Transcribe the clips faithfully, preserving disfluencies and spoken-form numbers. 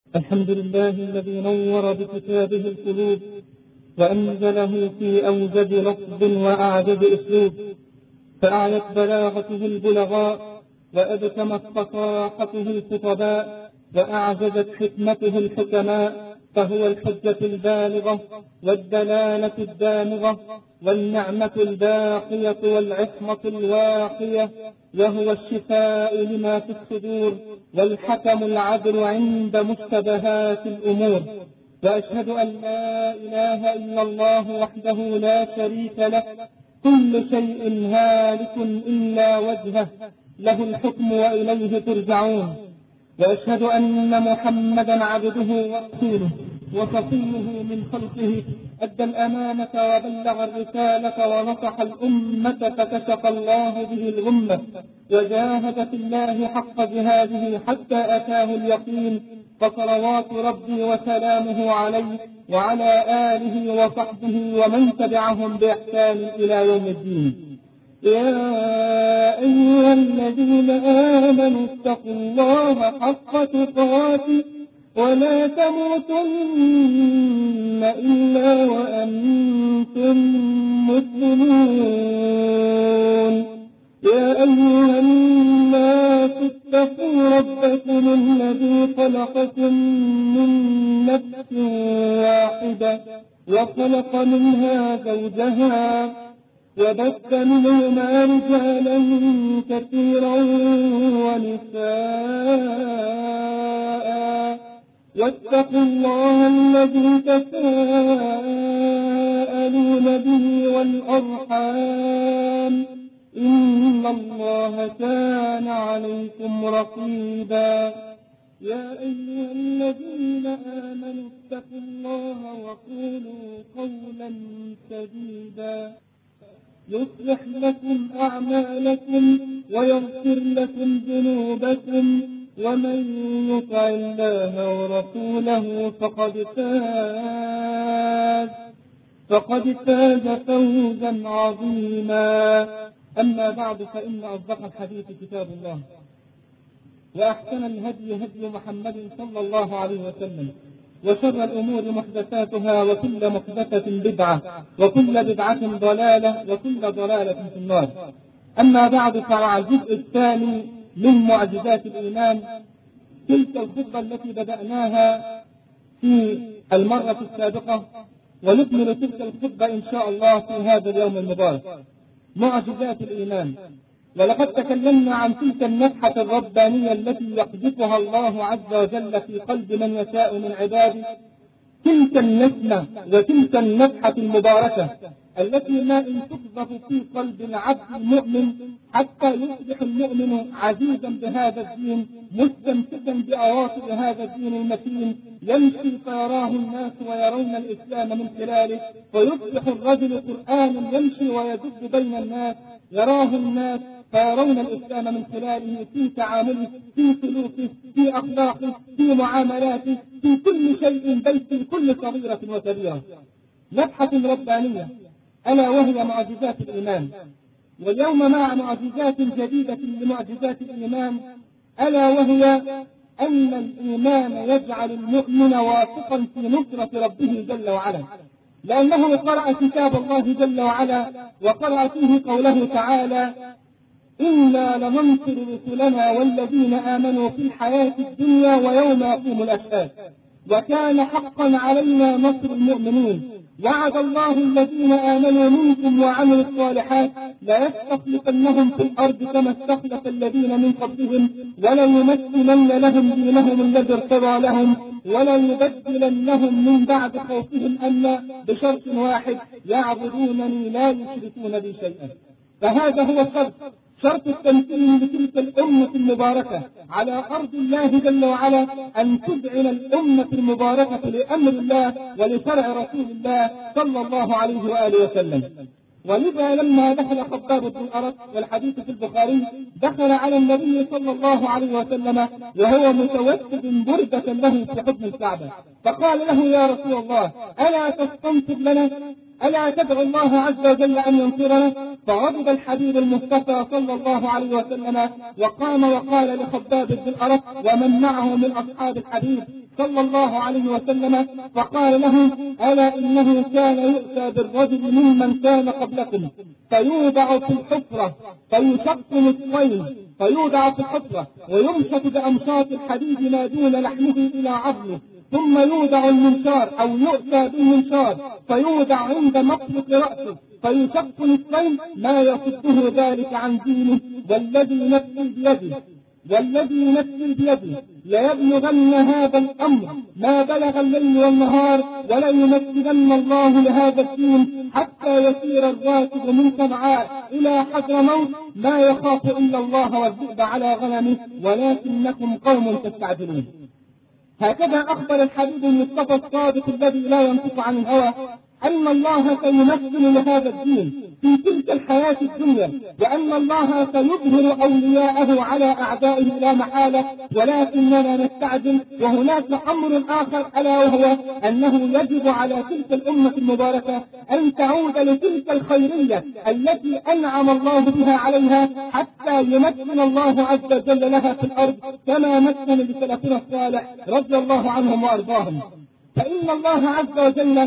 الحمد لله الذي نور بكتابه القلوب وأنزله في أوجد لفظ وأعجب أسلوب، فأعيت بلاغته البلغاء وأبتمت فصاحته الخطباء وأعجزت حكمته الحكماء، فهو الحجة البالغة والدلالة الدامغة والنعمة الباقية والعصمة الواقية، وهو الشفاء لما في الصدور والحكم العدل عند مشتبهات الأمور. وأشهد أن لا إله إلا الله وحده لا شريك له، كل شيء هالك إلا وجهه، له الحكم وإليه ترجعون. وأشهد أن محمدا عبده ورسوله وصفيه من خلقه، أدى الأمانة وبلغ الرسالة ونصح الأمة فكشف الله به الغمة، وجاهد في الله حق جهاده حتى أتاه اليقين، فصلوات ربي وسلامه عليه وعلى آله وصحبه ومن تبعهم بإحسان إلى يوم الدين. يا أيها الذين آمنوا اتقوا الله حق تقاته ولا تموتن إلا وأنتم مسلمون. يا أيها الناس اتقوا ربكم الذي خلقكم من نفس واحدة وخلق منها زوجها وبث منهما رجالا كثيرا ونساء، واتقوا الله الذي تساءلون به والأرحام، إن الله كان عليكم رقيبا. يا أيها الذين آمنوا اتقوا الله وقولوا قولا سديدا يصلح لكم أعمالكم ويغفر لكم ذنوبكم، ومن يطع الله ورسوله فقد فاز فقد فاز فوزا عظيما. أما بعد، فإن أصدق الحديث كتاب الله، وأحسن الهدي هدي محمد صلى الله عليه وسلم، وشر الأمور محدثاتها وكل محدثة بدعة وكل بدعة ضلالة وكل ضلالة في النار. أما بعد، فمع الجزء الثاني من معجزات الإيمان، تلك الخطبة التي بدأناها في المرة السابقة، ونكمل تلك الخطبة إن شاء الله في هذا اليوم المبارك، معجزات الإيمان. ولقد تكلمنا عن تلك النفحة الربانية التي يقذفها الله عز وجل في قلب من يشاء من عباده، تلك النسمة وتلك النفحة المباركة التي ما إن تقذف في قلب العبد المؤمن حتى يصبح المؤمن عزيزا بهذا الدين، مستمسكا بأواصر هذا الدين المتين، يمشي فيراه الناس ويرون الإسلام من خلاله، فيصبح الرجل قرآنا يمشي ويدب بين الناس، يراه الناس فيرون الإسلام من خلاله في تعامله، في سلوكه، في أخلاقه، في معاملاته، في كل شيء، بل في كل صغيرة وكبيرة. نفحة ربانية، ألا وهي معجزات الإيمان. واليوم مع معجزات جديدة لمعجزات الإيمان، ألا وهي أن الإيمان يجعل المؤمن واثقا في نصرة ربه جل وعلا، لأنه قرأ كتاب الله جل وعلا وقرأ فيه قوله تعالى: إنا لننصر رسلنا والذين آمنوا في الحياة الدنيا ويوم يقوم الأشهاد، وكان حقا علينا نصر المؤمنين. وعد الله الذين آمنوا منكم وعملوا الصالحات ليستخلفنهم في الأرض كما استخلف الذين من قبلهم، وليمكنن لهم دينهم الذي ارتضى لهم، وليبدلنهم من بعد خوفهم أمنا، بشرط واحد: يعبدونني لا يشركون بي شيئا. فهذا هو الشرط، شرط التمكين لتلك الأمة المباركة على أرض الله جل وعلا، أن تذعن الأمة المباركة لأمر الله ولشرع رسول الله صلى الله عليه وآله وسلم. ولذا لما دخل خباب بن الأرت، والحديث في البخاري، دخل على النبي صلى الله عليه وسلم وهو متوسد بردة له في حضن الكعبة، فقال له: يا رسول الله، ألا تستنصر لنا؟ ألا تدعو الله عز وجل أن ينصرنا؟ فغضب الحبيب المصطفى صلى الله عليه وسلم وقام وقال لخباب بن الأرت ومن معه من أصحاب الحبيب صلى الله عليه وسلم، فقال لهم: ألا إنه كان يؤتى بالرجل ممن كان قبلكم فيوضع في الحفرة فيشق نصفين، فيوضع في الحفرة ويمشط بأمشاط الحديد ما دون لحمه إلى عظمه، ثم يوضع المنشار أو يؤتى بالمنشار فيوضع عند مطلق رأسه فيشق نصفين ما يصده ذلك عن دينه، والذي نفسي بيده والذي نفسي بيده ليبلغن هذا الأمر ما بلغ الليل والنهار، ولا يمثلن الله لهذا الدين حتى يسير الراكب من صنعاء إلى حضرموت ما يخاف إلا الله والذئب على غنمه، ولكنكم قوم تستعجلون. هكذا أخبر الحبيب المصطفى الصادق الذي لا ينطق عن الهوى أن الله سيمثل لهذا الدين في تلك الحياة الدنيا، وأن الله سيظهر أولياءه على أعدائه لا محالة، ولكننا نستعجل. وهناك أمر آخر ألا وهو أنه يجب على تلك الأمة المباركة أن تعود لتلك الخيرية التي أنعم الله بها عليها حتى يمكن الله عز وجل لها في الأرض كما مكن لسلفنا الصالح رضي الله عنهم وأرضاهم. فإن الله عز وجل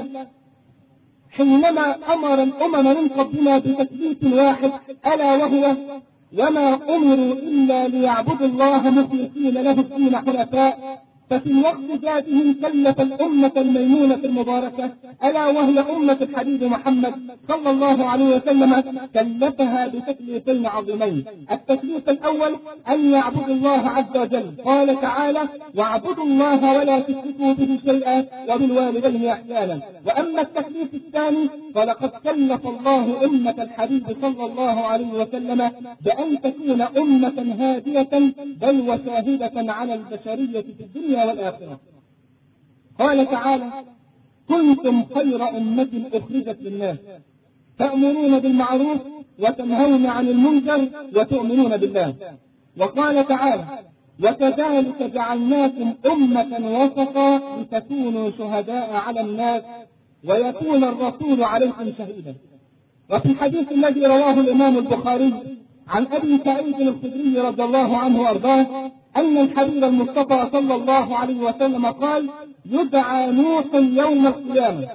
حينما أمر الأمم من قبلنا بتثبيت واحد ألا وهو: وما أمروا إلا ليعبدوا الله مخلصين له الدين حنفاء، ففي الوقت ذاته كلف الأمة الميمونة المباركة ألا وهي أمة الحبيب محمد صلى الله عليه وسلم كلفها بتكليفين عظيمين. التكليف الأول أن يعبدوا الله عز وجل، قال تعالى: واعبدوا الله ولا تشركوا به شيئا وبالوالدين إحسانا. وأما التكليف الثاني فلقد كلف الله أمة الحبيب صلى الله عليه وسلم بأن تكون أمة هادية بل وشاهدة على البشرية في الدنيا والآخرة. قال تعالى: كنتم خير أمة أخرجت للناس تأمرون بالمعروف وتنهون عن المنكر وتؤمنون بالله. وقال تعالى: وكذلك جعلناكم أمة وسطا لتكونوا شهداء على الناس ويكون الرسول عليكم شهيدا. وفي الحديث الذي رواه الإمام البخاري عن أبي سعيد الخدري رضي الله عنه وأرضاه أن الحبيب المصطفى صلى الله عليه وسلم قال: يدعى نوح يوم القيامة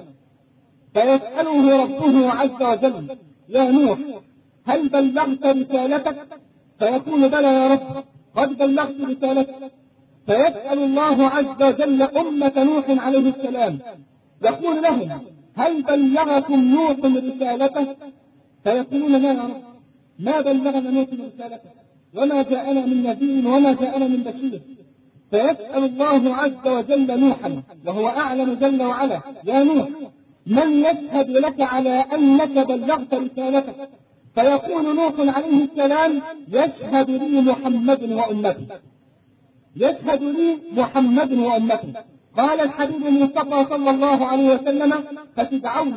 فيسأله ربه عز وجل: يا نوح هل بلغت رسالتك؟ فيقول: بلى يا رب قد بلغت رسالتك. فيسأل الله عز وجل أمة نوح عليه السلام يقول لهم: هل بلغكم نوح رسالته؟ فيقولون: لا يا رب ما بلغنا نوح رسالته وما جاءنا من نذير وما جاءنا من بشير. فيسأل الله عز وجل نوحا وهو أعلم جل وعلا: يا نوح من يشهد لك على أنك بلغت رسالتك؟ فيقول نوح عليه السلام: يشهد لي محمد وأمته، يشهد لي محمد وأمته. قال الحبيب المصطفى صلى الله عليه وسلم: فتدعون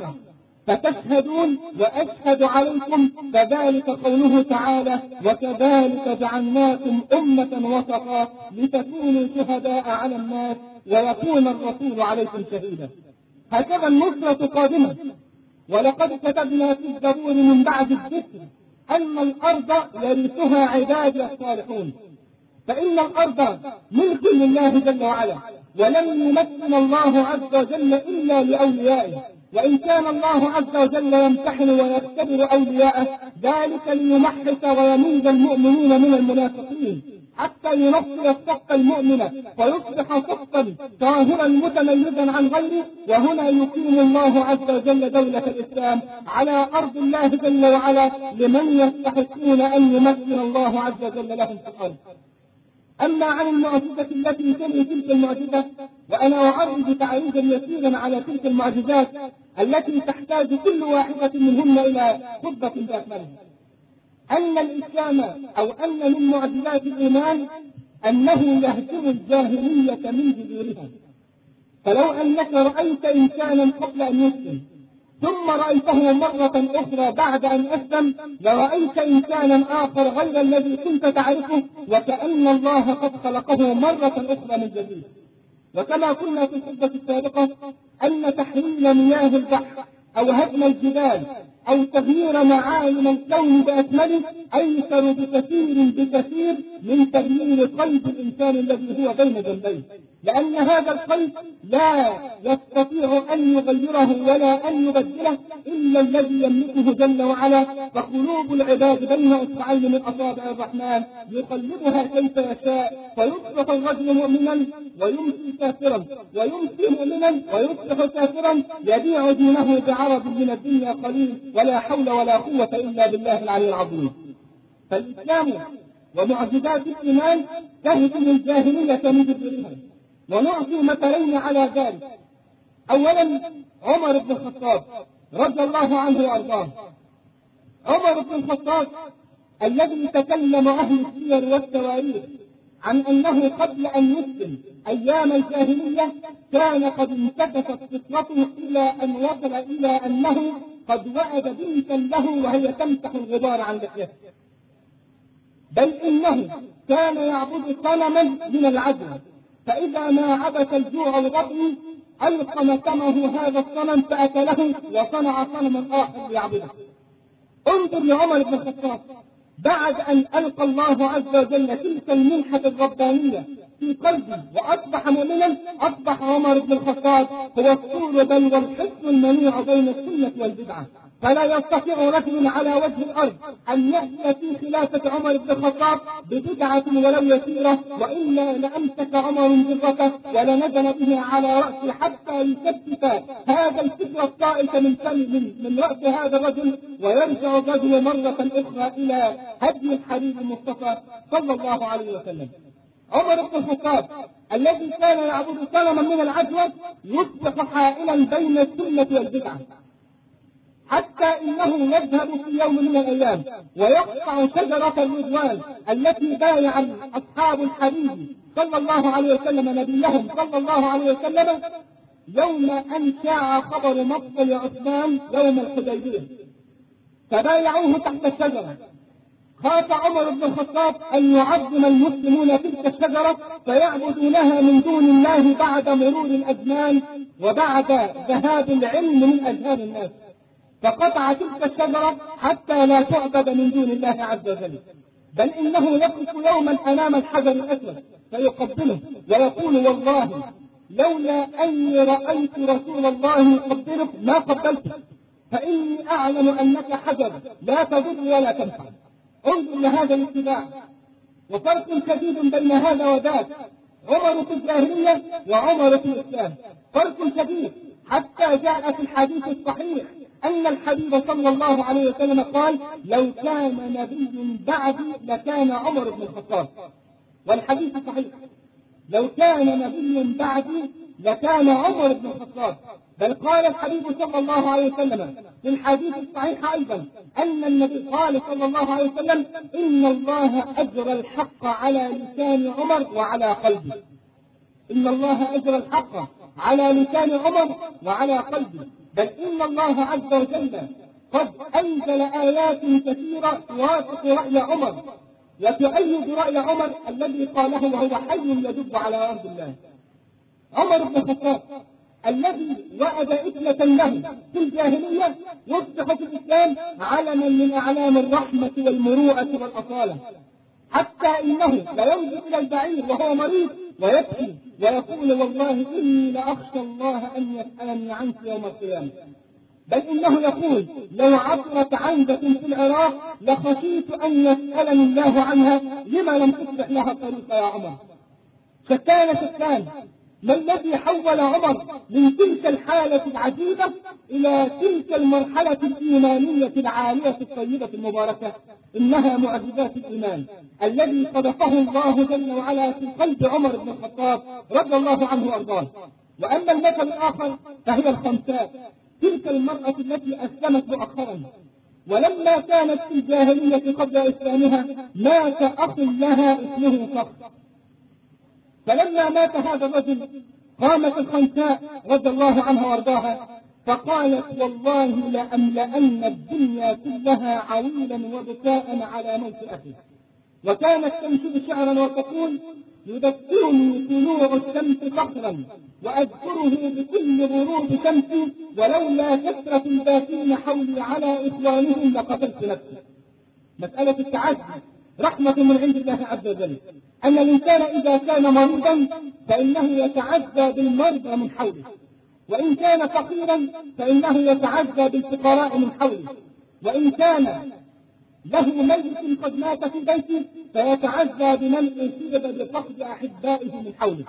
فتشهدون وأشهد عليكم، فذلك قوله تعالى: وكذلك جعلناكم أمة وسطا لتكونوا شهداء على الناس ويكون الرسول عليكم شهيدا. هكذا النصرة قادمة. ولقد كتبنا في الزبور من بعد الذكر أن الأرض يرثها عبادي الصالحون. فإن الأرض ملك لله جل وعلا، ولم يمكن الله عز وجل إلا لأوليائه. وإن كان الله عز وجل يمتحن ويختبر أولياءه ذلك ليمحص ويميز المؤمنين من المنافقين حتى ينصر الصف المؤمن ويصبح صفا طاهرا متميزا عن غيره. وهنا يقيم الله عز وجل دولة الإسلام على أرض الله جل وعلا لمن يستحقون أن يمكن الله عز وجل لهم في الأرض. أما عن المعجزة التي تلي تلك المعجزة، وأنا أعرض تعريضا يسيرا على تلك المعجزات التي تحتاج كل واحدة منهن إلى خطبة بأكملها. أن الإسلام أو أن من معجزات الإيمان أنه يهدم الجاهلية من جذورها. فلو أنك رأيت إنسانا قبل أن يسلم ثم رأيته مرة أخرى بعد أن أسلم لرأيت إنسانا آخر غير الذي كنت تعرفه، وكأن الله قد خلقه مرة أخرى من جديد. وكما قلنا في الخطبة السابقة أن تحليل مياه البحر أو هدم الجبال أو تغيير معالم الكون بأكمله أيسر بكثير بكثير من تغيير قلب الإنسان الذي هو بين جنبيه، لأن هذا القلب لا يستطيع أن يغيره ولا أن يبدله إلا الذي يملكه جل وعلا. فقلوب العباد بين إصبعين من أصابع الرحمن يقلبها كيف يشاء، فيصبح الرجل مؤمنا ويمسي كافرا، ويمسي مؤمنا ويصبح كافرا، يبيع دينه بعرض من الدنيا قليل، ولا حول ولا قوة إلا بالله العلي العظيم. فالإسلام ومعجزات الإيمان تهدم الجاهلية من جذورها، ونعطي مثلين على ذلك. أولا عمر بن الخطاب رضي الله عنه وأرضاه. عمر بن الخطاب الذي تكلم أهل السير والتواريخ عن أنه قبل أن يسلم أيام الجاهلية كان قد انتكست فطرته إلى أن وصل إلى أنه قد وعد بنتا له وهي تمسح الغبار عن لحيته، بل إنه كان يعبد صنما من العدل، فإذا ما عبث الجوع الغطي ألقم سمه هذا الصنم فأكله وصنع صنما آخر يعبده. انظر لعمر بن الخطاب بعد أن ألقى الله عز وجل تلك المنحة الربانية في قلبه وأصبح مؤمنا، أصبح عمر بن الخطاب هو الصور بل والحسن المنيع بين السنة والبدعة. فلا يستطيع رجل على وجه الأرض أن يأتي في خلافة عمر بن الخطاب ببدعة ولو يسيرة، وإلا لأمسك عمر جرته ولنزل به على رأسه حتى يثبت هذا الفكر الطائف من من, من رأس هذا الرجل، ويرجع الرجل مرة أخرى إلى هدي الحبيب المصطفى صلى الله عليه وسلم. عمر بن الخطاب الذي كان يعبد صنما من العجوة يصبح حائلا بين السنة والبدعة، حتى إنه يذهب في يوم من الأيام ويقطع شجرة الرضوان التي بايع أصحاب الحبيب صلى الله عليه وسلم نبيهم صلى الله عليه وسلم يوم أن شاع خبر مقتل عثمان يوم الحديبية، فبايعوه تحت الشجرة. خاف عمر بن الخطاب أن يعظم المسلمون تلك الشجرة فيعبدونها من دون الله بعد مرور الأزمان وبعد ذهاب العلم من أذهان الناس، فقطع تلك الشجرة حتى لا تعبد من دون الله عز وجل. بل إنه يقف يوما أمام الحجر الأسود فيقبله ويقول والله لولا أني رأيت رسول الله يقبلك ما قبلتك، فإني أعلم أنك حجر لا تضر ولا تنفع. انظر لهذا الاتباع، وفرق شديد بين هذا وذاك، عمر في الجاهلية وعمر في الإسلام، فرق شديد، حتى جاء في الحديث الصحيح أن الحبيب صلى الله عليه وسلم قال لو كان نبي بعدي لكان عمر بن الخطاب. والحديث صحيح، لو كان نبي بعدي لكان عمر بن الخطاب. بل قال الحبيب صلى الله عليه وسلم في الحديث الصحيح أيضا أن النبي قال صلى الله عليه وسلم إن الله أجرى الحق على لسان عمر وعلى قلبه. إن الله أجرى الحق على لسان عمر وعلى قلبه، بل إن الله عز وجل قد أنزل آيات كثيرة توافق رأي عمر وتؤيد رأي عمر الذي قاله وهو حي يدب على أرض الله. عمر بن الخطاب الذي وعد إثمة له في الجاهلية يصبح في الإسلام علما من أعلام الرحمة والمروءة والأصالة، حتى إنه لا ينظر إلى البعير وهو مريض ويبكي ويقول والله إني لأخشى الله أن يسألني عنك يوم القيامة. بل إنه يقول لو عثرت عنزة في العراق لخشيت أن يسألني الله عنها لما لم تصبح لها طريق يا عمر. شتان شتان، ما الذي حول عمر من تلك الحالة العجيبة إلى تلك المرحلة الإيمانية العالية الطيبة المباركة؟ إنها معجزات الإيمان الذي قذفه الله جل وعلا في قلب عمر بن الخطاب رضي الله عنه وأرضاه. وأما المثل الآخر فهي الخنساء، تلك المرأة التي أسلمت مؤخرا، ولما كانت في الجاهلية قبل إسلامها مات أخ لها اسمه صخر، فلما مات هذا الرجل قامت الخنساء رضي الله عنها وارضاها فقالت والله لأملأن الدنيا كلها عويلا وبكاء على موت أخي. وكانت تنشد شعرا وتقول يذكرني طلوع الشمس فخرا وأذكره بكل غروب شمس، ولولا كثرة الباكين حولي على إخوانهم لقتلت نفسي. مسألة التعزي رحمة من عند الله عز وجل، أن الإنسان إذا كان مريضا فإنه يتعزى بالمرضى من حوله، وإن كان فقيرا فإنه يتعزى بالفقراء من حوله، وإن كان له ميت قد مات في بيته فيتعزى بمن أصيب بفقد أحبائه من حوله.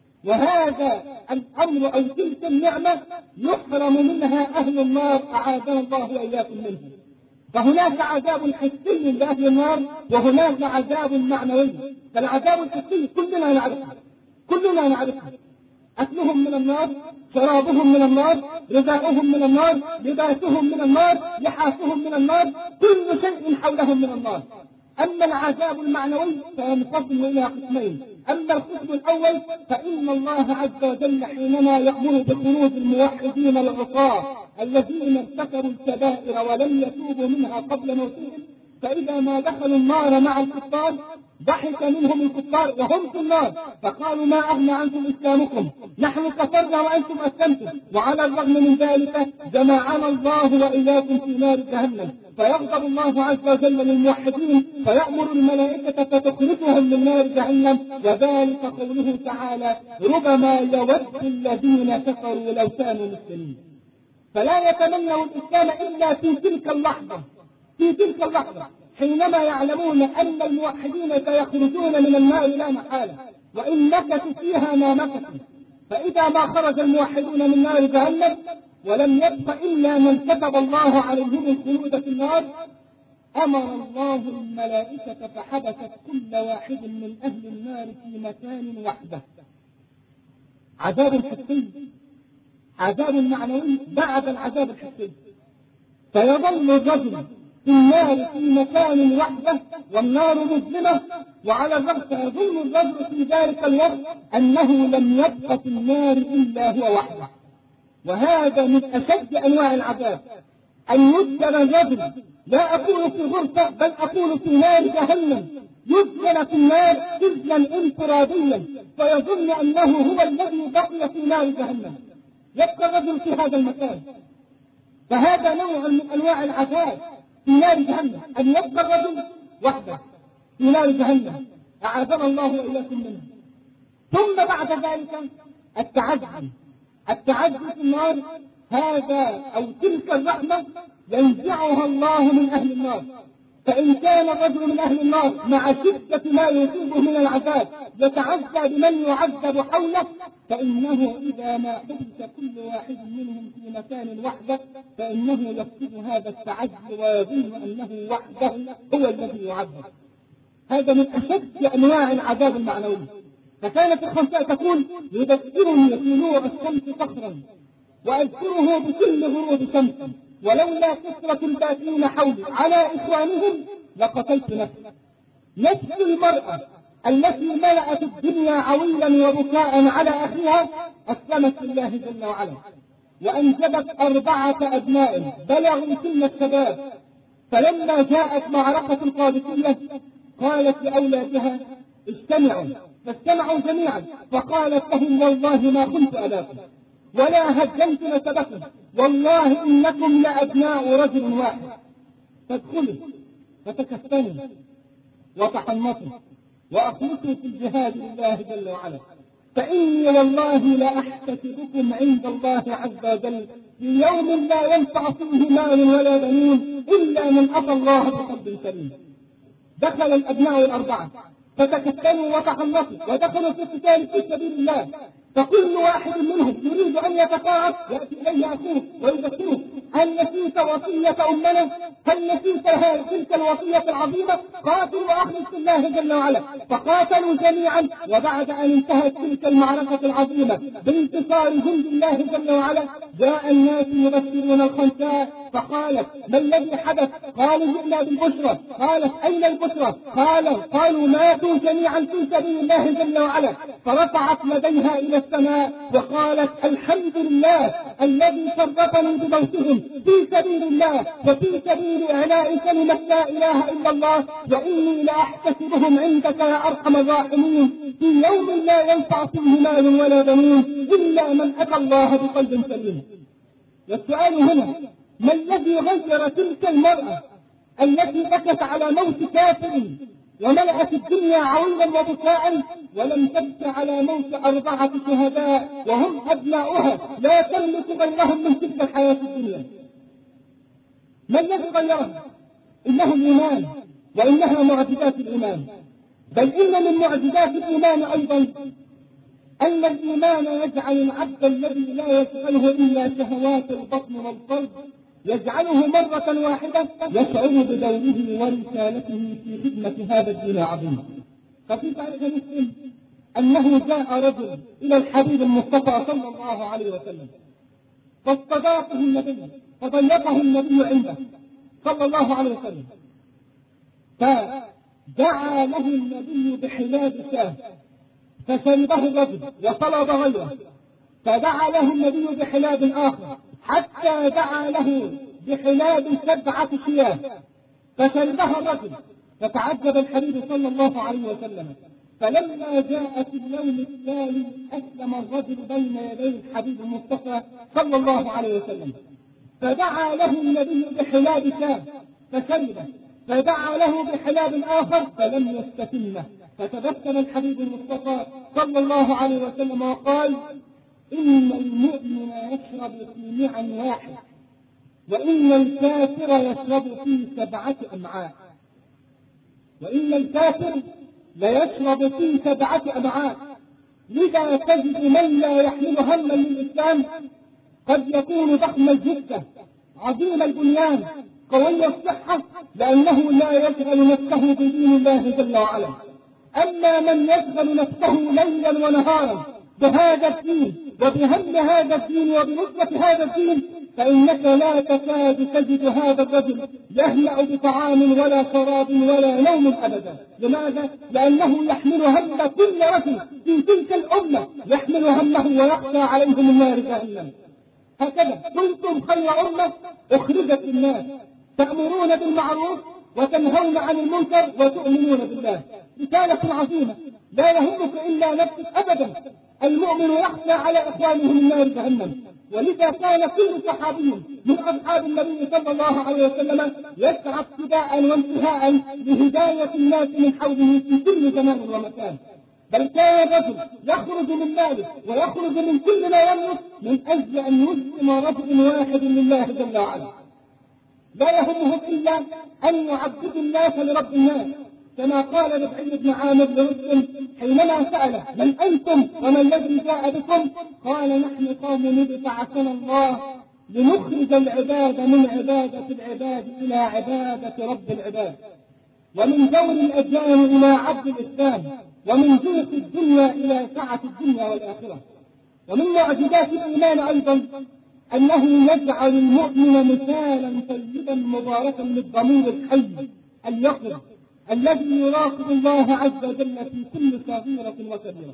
وهذا الأمر أو تلك النعمة يحرم منها أهل النار، أعاذنا الله وإياكم منه. فهناك عذاب حسي لأهل النار وهناك عذاب معنوي. فالعذاب الحسي كلنا نعرفه كلنا نعرفه أكلهم من النار، شرابهم من النار، غذاؤهم من النار، لباسهم من النار، لحافهم من النار، كل شيء حولهم من النار. أما العذاب المعنوي فينقسم إلى قسمين. أما القسم الأول فإن الله عز وجل حينما يأمر بخروج الموحدين العصاة الذين ارتكبوا الكبائر ولم يتوبوا منها قبل موتهم، فإذا ما دخلوا النار مع الكفار ضحك منهم الكفار وهم في النار فقالوا ما أغنى عنكم إسلامكم، نحن كفرنا وأنتم أسلمتم، وعلى الرغم من ذلك جمعنا الله وإياكم في نار جهنم. فيغضب الله عز وجل للموحدين فيأمر الملائكة فتخرجهم من نار جهنم، وذلك قوله تعالى ربما يود الذين كفروا لو كانوا مسلمين. فلا يتمنوا الإسلام إلا في تلك اللحظة في تلك اللحظة حينما يعلمون أن الموحدين سيخرجون من النار لا محالة، وإن مكثوا فيها ما مكثوا. فإذا ما خرج الموحدون من نار جهنم ولم يبق إلا من كتب الله عليهم الخلود في النار، أمر الله الملائكة فحبست كل واحد من أهل النار في مكان وحده. عذاب حسي، عذاب معنوي بعد العذاب الحسي. فيظل الرجل في النار في مكان وحده والنار مظلمة، وعلى الرغم فيظن الرجل في ذلك الوقت أنه لم يبق في النار إلا هو وحده. وهذا من أشد أنواع العذاب، أن يسجن الرجل، لا أقول في غرفة بل أقول في نار جهنم، يسجن في النار سجنا انفراديا فيظن أنه هو الذي بقي في نار جهنم، يبقى الرجل في هذا المكان. فهذا نوع من أنواع العذاب في نار جهنم، أن يبقى الرجل وحده في نار جهنم، أعاذنا الله وإياكم منه. ثم بعد ذلك التعذب التعذب في النار، هذا أو تلك الرحمة ينزعها الله من أهل النار. فإن كان الرجل من أهل النار مع شدة ما يصيبه من العذاب يتعزى بمن يعذب حوله، فإنه إذا ما حدث كل واحد منهم في مكان وحده فإنه يفقد هذا التعذب ويظن أنه وحده هو الذي يعذب. هذا من أشد أنواع العذاب المعنوي. فكانت الخنساء تقول يذكرني طلوع الشمس فخرا وأذكره بكل غروب شمس، ولولا كثرة الباكين حولي على إخوانهم لقتلت نفسي. نفس المرأة التي ملأت الدنيا عويلا وبكاء على أخيها أسلمت لله جل وعلا، وأنجبت أربعة أبناء بلغوا سن الشباب. فلما جاءت معركة القادسية قالت لأولادها اجتمعوا، فاجتمعوا جميعا فقالت لهم والله ما كنت أباكم ولا هدمت نسبكم، والله إنكم لأبناء رجل واحد، فادخلوا فتكفنوا وتحنطوا وأخلصوا في الجهاد لله جل وعلا، فإني والله لأحتسبكم عند الله عز وجل في يوم لا ينفع فيه مال ولا بنون إلا من أتى الله بقلب سليم. دخل الأبناء الأربعة فتكفنوا وتحنطوا ودخلوا في القتال في سبيل الله، فكل واحد منهم يريد أن يتقاعد يأتي إليه أخوه ويذكره هل نسيت وصية أمنا؟ هل نسيت تلك الوصية العظيمة؟ قاتلوا وأخلصوا الله جل وعلا. فقاتلوا جميعا، وبعد أن انتهت تلك المعركة العظيمة بانتصار جند الله جل وعلا جاء الناس يبشرون الخنساء فقالت ما الذي حدث؟ قالوا جئنا بالبشرى. قالت أين البشرى؟ قالوا قالوا ماتوا جميعا في سبيل الله جل وعلا. فرفعت يديها إلى السماء وقالت الحمد لله الذي شرفني بموتهم في سبيل الله وفي سبيل إعلاء كلمة لا إله إلا الله، وإني لأحتسبهم عندك يا أرحم الراحمين في يوم لا ينفع فيه مال ولا بنون إلا من أتى الله بقلب سليم. والسؤال هنا: ما الذي غير تلك المرأة التي بكت على موت كافر وملأت الدنيا عويلا وبكاء ولم تبك على موت أربعة شهداء وهم أبناؤها لا تملك غيرهم من تلك الحياة الدنيا؟ ما الذي غيرها؟ إنه الإيمان، وإنها معجزات الإيمان. بل إن من معجزات الإيمان أيضا أن الإيمان يجعل العبد الذي لا يشغله إلا شهوات البطن والقلب يجعله مرة واحدة يشعر بدوره ورسالته في خدمة هذا الدين العظيم. ففي تاريخ مسلم أنه جاء رجل إلى الحبيب المصطفى صلى الله عليه وسلم فاستضافه النبي فضيفه النبي عنده صلى الله عليه وسلم، فدعا له النبي بحلاب شاه فشربه الرجل وطلب غيره، فدعا له النبي بحلاب آخر حتى دعا له بحلاب سبعة شياه فشربها الرجل. فتعجب الحبيب صلى الله عليه وسلم، فلما جاء في اليوم التالي أسلم الرجل بين يدي الحبيب المصطفى صلى الله عليه وسلم، فدعا له النبي بحلاب شاه فشربه، فدعا له بحلاب آخر فلم يستتمه، فتبسم الحبيب المصطفى صلى الله عليه وسلم وقال: إن المؤمن يشرب في معن واحد وإن الكافر يشرب في سبعة أمعاء. وإن الكافر ليشرب في سبعة أمعاء. لذا تجد من لا يحمل هما للإسلام قد يكون ضخم الجثة عظيم البنيان قوي الصحة لأنه لا يشغل نفسه بدين الله جل وعلا. أما من يشغل نفسه ليلا ونهارا بهذا الدين وبهم هذا الدين وبنصرة هذا الدين فإنك لا تكاد تجد هذا الرجل يهلأ بطعام ولا شراب ولا نوم أبدا. لماذا؟ لأنه يحمل هم كل رجل في تلك الأمة، يحمل همه ويخشى عليهم النار جهنم. هكذا كنتم خير أمة أخرجت للناس تأمرون بالمعروف وتنهون عن المنكر وتؤمنون بالله. رسالة عظيمة لا يهمك إلا نفسك أبدا. المؤمن يخشى على إخوانه من نار جهنم. ولذا كان كل صحابي من أصحاب النبي صلى الله عليه وسلم يسعى ابتداء وانتهاء لهداية الناس من حوله في كل زمان ومكان. بل كان رجل يخرج من ماله ويخرج من كل ما يملك من أجل أن يسلم رجل واحد لله جل وعلا. لا يهمهم إلا أن يعبدوا الناس لرب الناس، كما قال ربعي بن عامر لرسل حينما سأله: من أنتم وما الذي جاء بكم؟ قال: نحن قوم ابتعثنا الله لنخرج العباد من عبادة العباد إلى عبادة رب العباد، ومن دور الأديان إلى عبد الإسلام، ومن ضيق الدنيا إلى سعة الدنيا والآخرة. ومن معجزات الإيمان أيضا أنه يجعل المؤمن مثالا طيبا مباركا للضمير الحي اليقظ الذي يراقب الله عز وجل في كل صغيرة وكبيرة.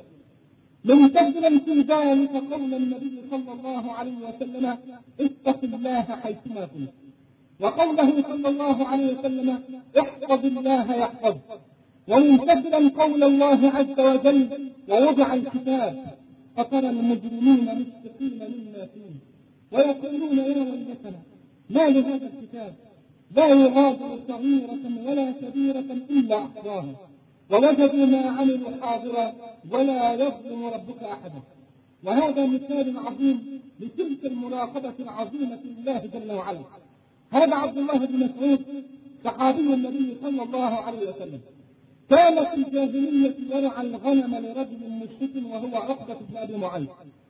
ممتثلا في ذلك قول النبي صلى الله عليه وسلم: اتق الله حيثما كنت، وقوله صلى الله عليه وسلم: احفظ الله يحفظ. وممتثلا قول الله عز وجل: ووضع الكتاب فترى المجرمين مشفقين مما فيه ويقولون يا ويلتنا ما لهذا الكتاب لا يغادر صغيرة ولا كبيرة إلا أحصاها ووجدوا ما عملوا حاضرا ولا يظلم ربك أحدا. وهذا مثال عظيم لتلك المراقبة العظيمة لله جل وعلا. هذا عبد الله بن مسعود صحابي النبي صلى الله عليه وسلم، كان في الجاهلية يرعى الغنم لرجل مشرك وهو عقبة بن أبي معيط.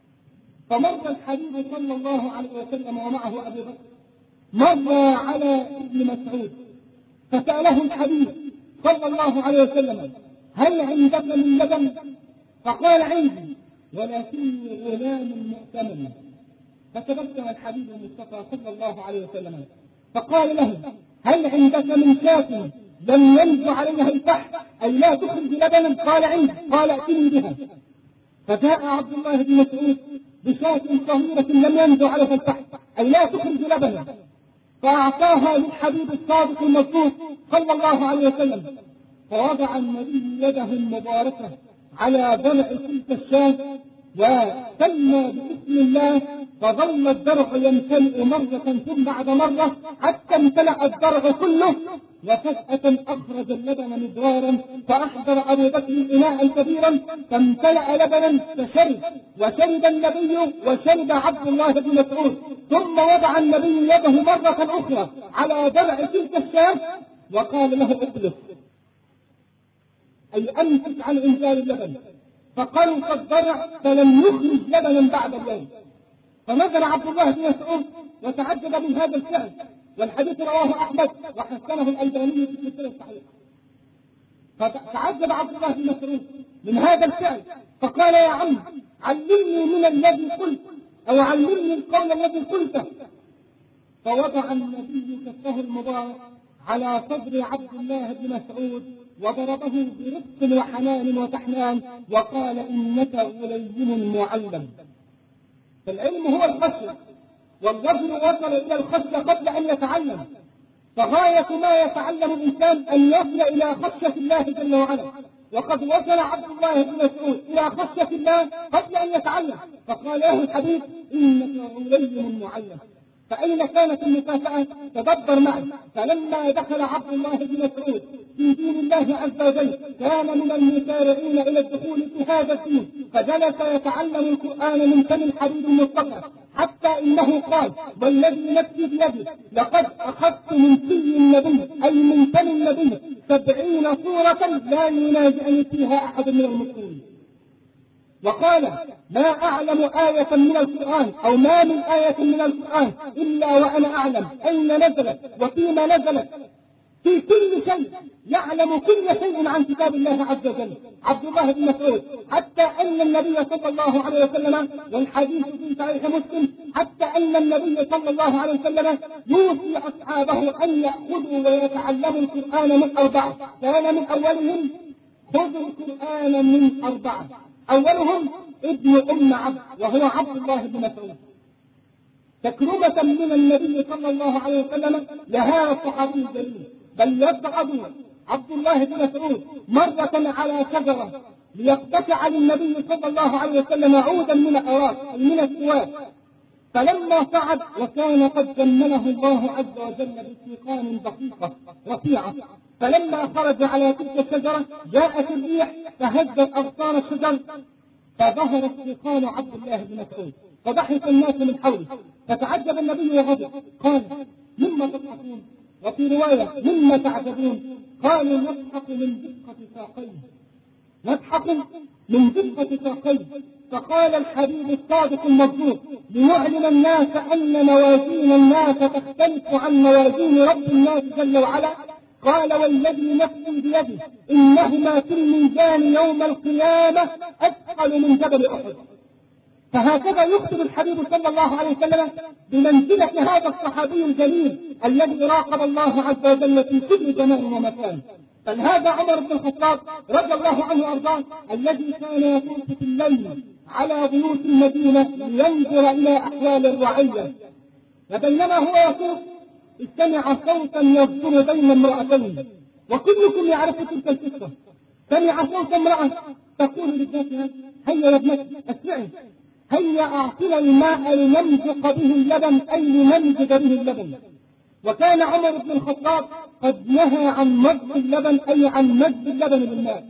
فمر الحبيب صلى الله عليه وسلم ومعه أبي بكر، مر على ابن مسعود فسأله الحبيب صلى الله عليه وسلم: هل عندك من لبن؟ فقال: عندي ولكني غلام مؤتمن. فتبسم الحبيب المصطفى صلى الله عليه وسلم فقال له: هل عندك من شاة لم ينزع عليها الفحم أي لا تخرج لبنا؟ قال: عندي. قال: ائتني بها. فجاء عبد الله بن مسعود بشاة صغيرة لم ينزع عليها الفحم أي لا تخرج لبنا، فأعطاها للحبيب الصادق المصدوق صلى الله عليه وسلم، فوضع النبي يده المباركة على ضلع تلك الشاة وسمى باسم الله، فظل الضرع يمتلئ مرة ثم بعد مرة حتى امتلأ الضرع كله، وفجأة أخرج اللبن مدرارا، فأحضر أبو بكر إناء كبيرا فامتلأ لبنا فشرب، وشرب النبي وشرب عبد الله بن مسعود، ثم وضع النبي يده مرة أخرى على ضلع تلك الشاة وقال له اجلس، أي أمسك عن إنزال اللبن، فقلق الضرع فلم يخرج لبنا بعد اليوم. فنظر عبد الله بن مسعود وتعجب من هذا الفعل، والحديث رواه أحمد وحسنه الألباني في السلسلة الصحيحة. فتعجب عبد الله بن مسعود من هذا الفعل، فقال يا عم علمني من الذي قلت، أو علمني القول الذي قلته. فوضع النبي كفه المبارك على صدر عبد الله بن مسعود وضربه برفق وحنان وتحنان وقال إنك غليم معلم. فالعلم هو الخشية، والرجل وصل إلى الخشية قبل أن يتعلم، فغاية ما يتعلم الإنسان أن يصل إلى خشية الله جل وعلا، وقد وصل عبد الله بن مسعود إلى خشية الله قبل أن يتعلم، فقال له الحبيب إنك غليم معلم. فأين كانت المكافأة؟ تدبر معي. فلما دخل عبد الله بن مسعود في دين الله عز وجل كان من المسارعين إلى الدخول في هذا الدين، فجلس يتعلم القرآن من فم الحبيب المصطفى، حتى إنه قال والذي نفسي بيده لقد أخذت من في النبي أي من فم النبي سبعين سورة لا ينازعني فيها أحد من المسلمين. وقال ما أعلم آية من القرآن أو ما من آية من القرآن إلا وأنا أعلم أين نزلت وفيما نزلت، في كل شيء يعلم كل شيء عن كتاب الله عز وجل عبد الله بن مسعود، حتى أن النبي صلى الله عليه وسلم، والحديث في صحيح مسلم، حتى أن النبي صلى الله عليه وسلم يوصي أصحابه أن يأخذوا ويتعلموا القرآن من أربعة، كان من أولهم خذوا القرآن من أربعة، أولهم ابن أم عبد وهو عبد الله بن مسعود، تكرمة من النبي صلى الله عليه وسلم لهذا الصحابي الجليل. بل يصعد عبد الله بن مسعود مرة على شجرة ليقتطع للنبي صلى الله عليه وسلم عودا من الأوراق من السواك، فلما صعد وكان قد جمله الله عز وجل بسيقان دقيقة رفيعة، فلما خرج على تلك الشجرة جاءت الريح فهزت أغصان الشجر فظهر سيقان عبد الله بن مسعود، فضحك الناس من حوله، فتعجب النبي وغضب، قال مما تضحكون؟ وفي رواية مما تعجبون؟ قالوا نضحك من دقة ساقيه، نضحك من دقة ساقيه. فقال الحبيب الصادق المصدوق ليعلم الناس أن موازين الناس تختلف عن موازين رب الناس جل وعلا، قال والذي نفسي بيده إنهما في الميزان يوم القيامة أثقل من جبل أحد. فهكذا يخبر الحبيب صلى الله عليه وسلم بمنزلة هذا الصحابي الجليل الذي راقب الله عز وجل في كل زمان ومكان. بل هذا عمر بن الخطاب رضي الله عنه وارضاه الذي كان يطوف في الليل على بيوت المدينة لينظر إلى أحوال الرعية، وبينما هو يطوف استمع صوتا يصدر بين امرأتين، وكلكم يعرف تلك القصة. سمع صوت امرأة تقول لابنتها هيا يا ابنتي اسمعي، هيا أعطنا الماء لنمزق به اللبن أي لنمزج به اللبن. وكان عمر بن الخطاب قد نهى عن مزج اللبن أي عن مزج اللبن بالماء.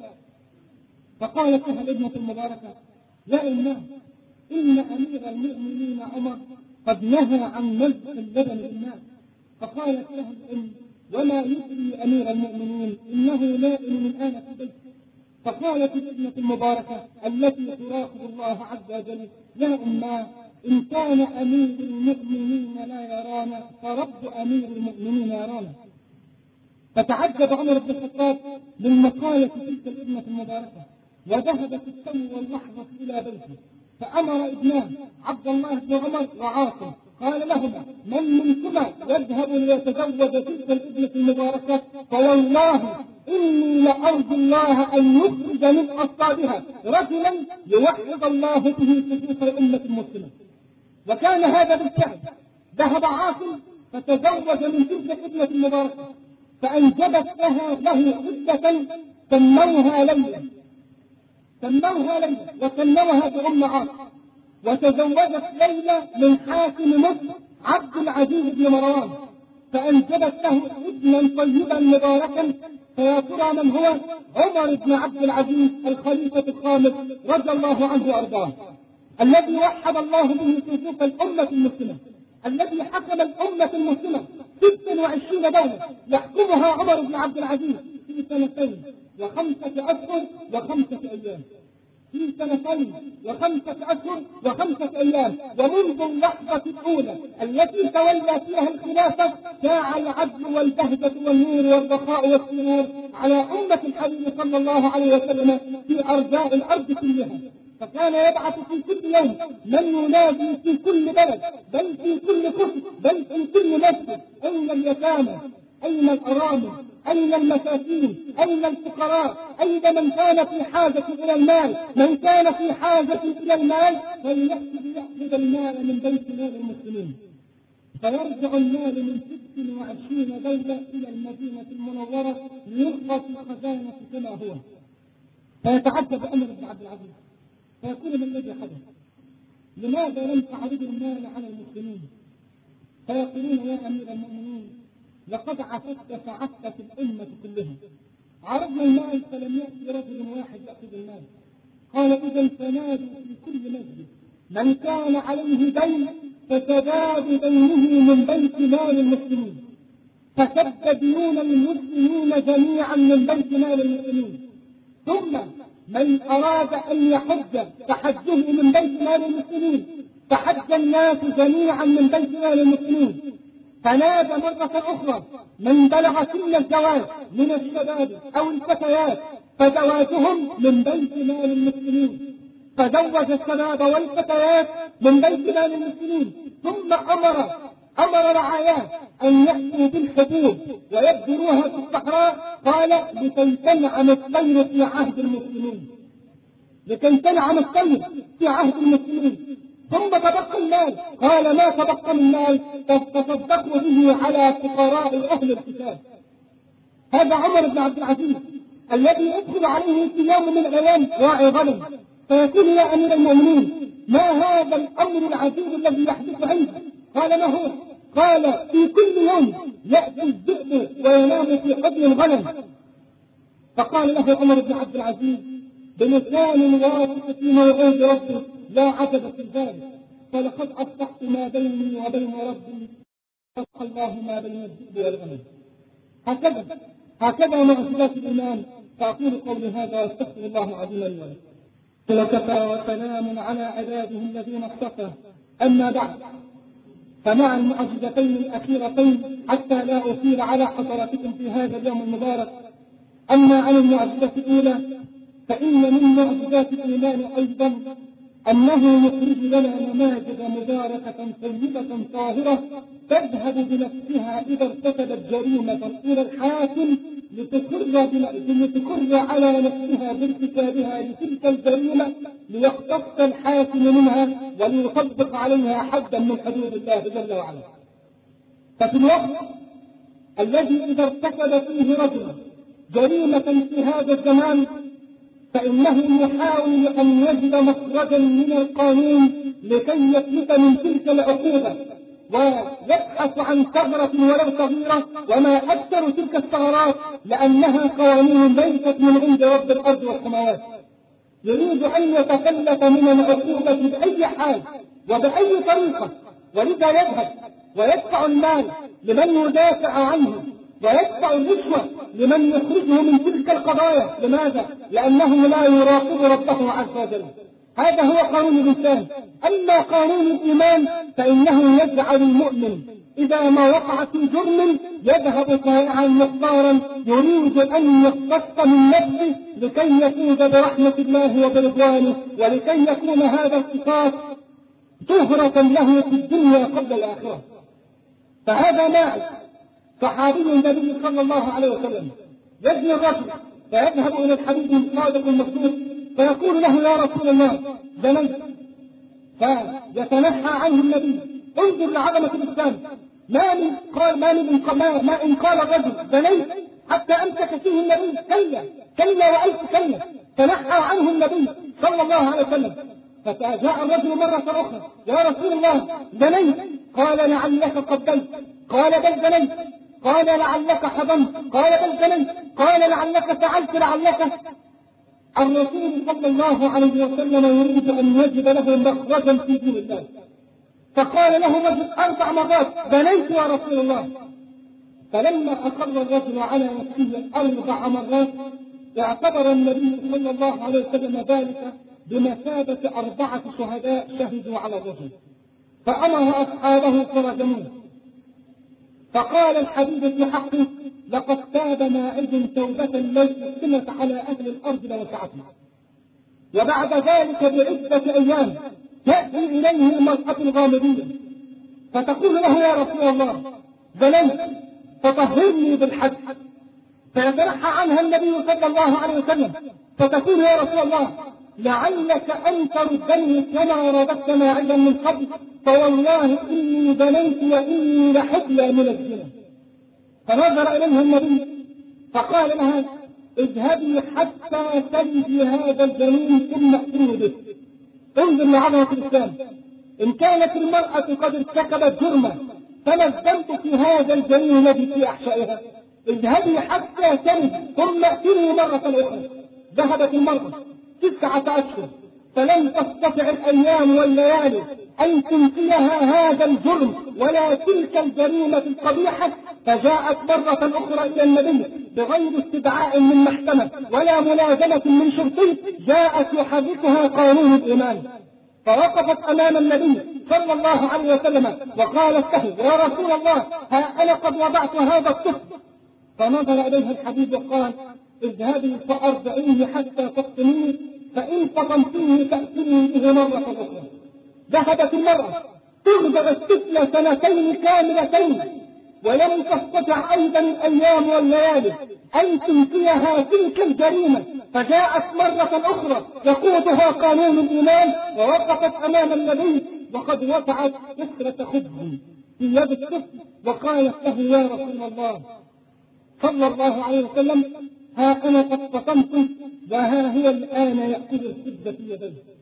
فقالت لها الابنة المباركة يا إماه إن أمير المؤمنين عمر قد نهى عن مزج اللبن بالماء. فقالت لها الأم وما يدري أمير المؤمنين إنه نائم من آن في بيته. فقالت الابنة المباركة التي تراقب الله عز وجل يا أماه إن كان أمير المؤمنين لا يرانا فرب أمير المؤمنين يرانا. فتعجب عمر بن الخطاب من مقالة تلك الابنة المباركة، وذهب في السم واللحظة إلى بيته، فأمر ابناه عبد الله بن عمر وعاصم قال لهما من منكما يذهب ليتزوج تلك الابنة المباركة، فوالله إني لأرجو الله أن يخرج من أصلابها رجلا يوحد الله به صفوف الأمة المسلمة. وكان هذا بالفعل، ذهب عاصم فتزوج من تلك الابنة المباركة فأنجبت لها له عدة سموها ليلى سموها ليلى وسموها بأم عاصم، وتزوجت ليلى من حاكم مصر عبد العزيز بن مروان فأنجبت له ابنا طيبا مباركا. فيا ترى من هو؟ عمر بن عبد العزيز الخليفة الخامس رضي الله عنه وأرضاه، الذي وحد الله به صفوف الأمة المسلمة، الذي حكم الأمة المسلمة ستة وعشرين دولة يحكمها عمر بن عبد العزيز في سنتين وخمسة أشهر وخمسة أيام في سنتين وخمسة أشهر وخمسة أيام ومنذ اللحظة الأولى التي تولى فيها الخلافة ساع العدل والبهجة والنور والرخاء والسرور على أمة الحبيب صلى الله عليه وسلم في أرجاء الأرض كلها. فكان يبعث في كل يوم من ينادي في كل بلد بل في كل كفر بل في كل مسجد: أين اليتامى؟ أين الأرامل؟ أين المساكين؟ أين الفقراء؟ أين من كان في حاجة إلى المال؟ من كان في حاجة إلى المال فليأتي ليأخذ المال من بيت مال المسلمين. فيرجع المال من ست وعشرين دولة إلى المدينة المنورة ليلقى في الخزانة كما هو. فيتعجب عمر بن عبد العزيز فيقول: ما الذي حدث؟ لماذا لم تعرضوا المال على المسلمين؟ فيقولون: يا أمير المؤمنين، لقد عفت فعفت الأمة كلها، عرضنا المال فلم يأتي رجل واحد يأخذ المال. قال: إذا فنادوا في كل مسجد من كان عليه دين فسداد دينه من بيت مال المسلمين، فسد ديون المسلمين جميعا من بيت مال المسلمين. ثم من أراد أن يحج فحجه من بيت مال المسلمين، فحج الناس جميعا من بيت مال المسلمين. فنادى مرة أخرى من بلغ سن الزواج من الشباب أو الفتيات فزواجهم من بيت مال المسلمين، فزوج الشباب والفتيات من بيت مال المسلمين. ثم أمر أمر رعاياه أن يأتوا بالحبوب ويبذلوها في الصحراء، قال: لكي تنعم الطير في عهد المسلمين، لكي تنعم الطير في عهد المسلمين. ثم تبقى المال، قال: ما تبقى من مال فتصدقوا به على فقراء أهل الكتاب. هذا عمر بن عبد العزيز الذي يدخل عليه في يوم من الأيام راعي غنم فيقول: يا أمير المؤمنين، ما هذا الأمر العجيب الذي يحدث عندك؟ قال: ما هو؟ قال: في كل يوم يأتي الذئب وينام في حضن الغنم. فقال له عمر بن عبد العزيز بلسان واثق في موعود ربه: لا عجب في ذلك، فلقد أصلحت ما بيني وبين ربي، فصح الله ما بين الذئب والغنم. هكذا هكذا معجزات الإيمان. فأقول قولي هذا واستغفر الله العظيم لي ولكم. وكفى وسلام على عباده الذين اصطفى. أما بعد، فمع المعجزتين الأخيرتين حتى لا أطيل على حضراتكم في هذا اليوم المبارك، أما عن المعجزة الأولى فإن من معجزات الإيمان أيضا أنه يخرج لنا نماذج مباركة طيبة طاهرة تذهب بنفسها إذا ارتكبت جريمة إلى الحاكم لتقر لتقر على نفسها بارتكابها لتلك الجريمة ليقتص الحاكم منها وليطبق عليها حدا من حدود الله جل وعلا. ففي الوقت الذي إذا ارتكب فيه رجل جريمة في هذا الزمان فإنه يحاول أن يجد مخرجا من القانون لكي يفلت من تلك العقوبة ويبحث عن ثغرة ولو صغيرة، وما أكثر تلك الثغرات لأنها قوانين ليست من عند رب الأرض والسماوات. يريد أن يتخلص من العقوبة بأي حال وبأي طريقة، ولذا يذهب ويدفع المال لمن يدافع عنه ويدفع الرشوة لمن يخرجه من تلك القضايا. لماذا؟ لأنه لا يراقب ربه عز وجل. هذا هو قانون الإنسان. أما قانون الإيمان فإنه يجعل المؤمن إذا ما وقع في جرم يذهب طائعا مختارا يريد أن يختص من نفسه لكي يفوز برحمة الله وبرضوانه، ولكي يكون هذا القصاص طهرة له في الدنيا قبل الآخرة. فهذا ماعز صحابي النبي صلى الله عليه وسلم يزني الرجل فيذهب إلى الحبيب الصادق المصدوق فيقول له: يا رسول الله زنيت. فيتنحى عنه النبي: انظر لعظمة الإسلام. ما من قال ما من ما, ما إن قال الرجل زنيت حتى أمسك فيه النبي كلا كلا وألف كلا، فنحى عنه النبي صلى الله عليه وسلم. فجاء الرجل مرة أخرى: يا رسول الله زنيت. قال: لعلك قبلت. قال: بل زنيت. قال: لعلك حضنت. قال: بل زنيت. قال: لعلك فعلت. لعلك. الرسول صلى الله عليه وسلم يريد أن يجد له مخرجا في دين الله، فقال له الرجل أربع مرات: زنيت يا رسول الله. فلما أقر الرجل على نفسه أربع مرات اعتبر النبي صلى الله عليه وسلم ذلك بمثابة أربعة شهداء شهدوا على الرجل، فأمر أصحابه فرجموه. فقال الحبيب في حقه: لقد تاب مائز توبة لو أقسمت على أهل الأرض لوسعتها. وبعد ذلك بعدة أيام تأتي إليه المرأة الغامدية فتقول له: يا رسول الله زنيت فطهرني بالحج. فيتنحى عنها النبي صلى الله عليه وسلم فتقول: يا رسول الله لعلك أن تردني كما رددت ماعزا من قبل، فوالله إني زنيت وإني لحبلى من الزنا. فنظر إليها النبي فقال لها: اذهبي حتى تلدي هذا الجنين ثم ائتني به. انظر لعظمة الإسلام. إن كانت المرأة قد ارتكبت جرما فما الذنب في هذا الجنين الذي في أحشائها؟ اذهبي حتى تلد ثم ائتني مرة أخرى. ذهبت المرأة تسعة أشهر فلم تستطع الأيام والليالي أن تنقيها هذا الجرم ولا تلك الجريمة القبيحة، فجاءت مرة أخرى إلى النبي بغير استدعاء من محكمة ولا ملازمة من شرطي، جاءت يحركها قانون الإيمان. فوقفت أمام النبي صلى الله عليه وسلم وقالت له: يا رسول الله ها أنا قد وضعت هذا الطفل. فنظر إليها الحبيب وقال: اذهبي فأرضعيه حتى تفطميه، فإن فطمتيه تأتيه به مرة أخرى. ذهبت المرأة ترضع الطفل سنتين كاملتين ولم تستطع أيضا الأيام والليالي أن تنقيها تلك الجريمة، فجاءت مرة أخرى يقودها قانون الإيمان ووقفت أمام النبي وقد وضعت أسرة خبز في يد الطفل وقالت له: يا رسول الله صلى الله عليه وسلم ها أنا قد فطمت وها هي الآن يأكل الخبز في يديه.